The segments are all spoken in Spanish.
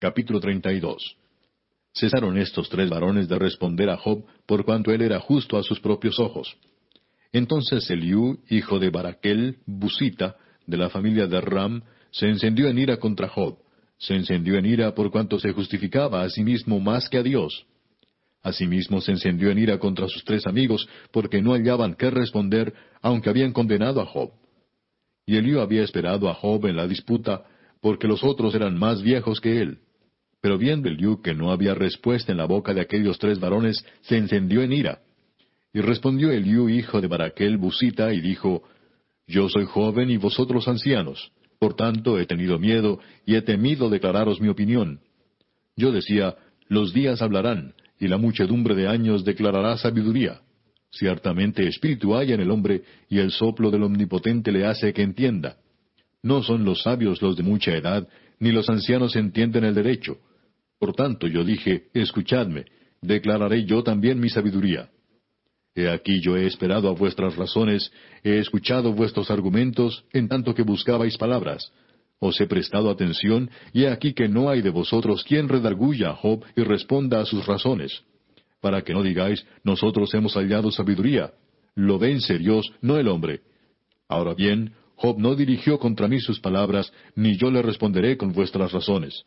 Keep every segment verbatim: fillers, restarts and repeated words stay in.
Capítulo treinta y dos. Cesaron estos tres varones de responder a Job, por cuanto él era justo a sus propios ojos. Entonces Eliú, hijo de Baraquel, Busita, de la familia de Ram, se encendió en ira contra Job. Se encendió en ira por cuanto se justificaba a sí mismo más que a Dios. Asimismo se encendió en ira contra sus tres amigos, porque no hallaban qué responder, aunque habían condenado a Job. Y Eliú había esperado a Job en la disputa, porque los otros eran más viejos que él. Pero viendo Eliú que no había respuesta en la boca de aquellos tres varones, se encendió en ira. Y respondió Eliú, hijo de Baraquel, Busita, y dijo, Yo soy joven y vosotros ancianos. Por tanto he tenido miedo, y he temido declararos mi opinión. Yo decía, Los días hablarán, y la muchedumbre de años declarará sabiduría. Ciertamente espíritu hay en el hombre, y el soplo del Omnipotente le hace que entienda. No son los sabios los de mucha edad, ni los ancianos entienden el derecho. Por tanto yo dije, Escuchadme, declararé yo también mi sabiduría. He aquí yo he esperado a vuestras razones, he escuchado vuestros argumentos, en tanto que buscabais palabras. Os he prestado atención, y he aquí que no hay de vosotros quien redarguya a Job y responda a sus razones. Para que no digáis, nosotros hemos hallado sabiduría. Lo vence Dios, no el hombre. Ahora bien, Job no dirigió contra mí sus palabras, ni yo le responderé con vuestras razones.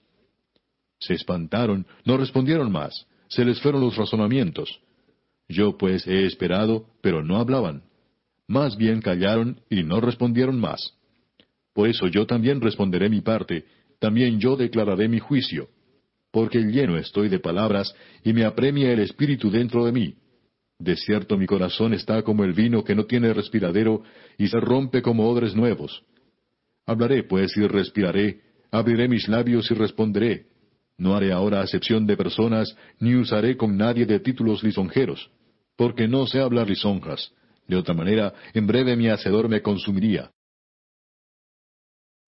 Se espantaron, no respondieron más, se les fueron los razonamientos. Yo pues he esperado, pero no hablaban. Más bien callaron y no respondieron más. Por eso yo también responderé mi parte, también yo declararé mi juicio. Porque lleno estoy de palabras, y me apremia el espíritu dentro de mí. De cierto mi corazón está como el vino que no tiene respiradero, y se rompe como odres nuevos. Hablaré pues y respiraré, abriré mis labios y responderé. No haré ahora acepción de personas, ni usaré con nadie de títulos lisonjeros, porque no sé hablar lisonjas. De otra manera, en breve mi hacedor me consumiría.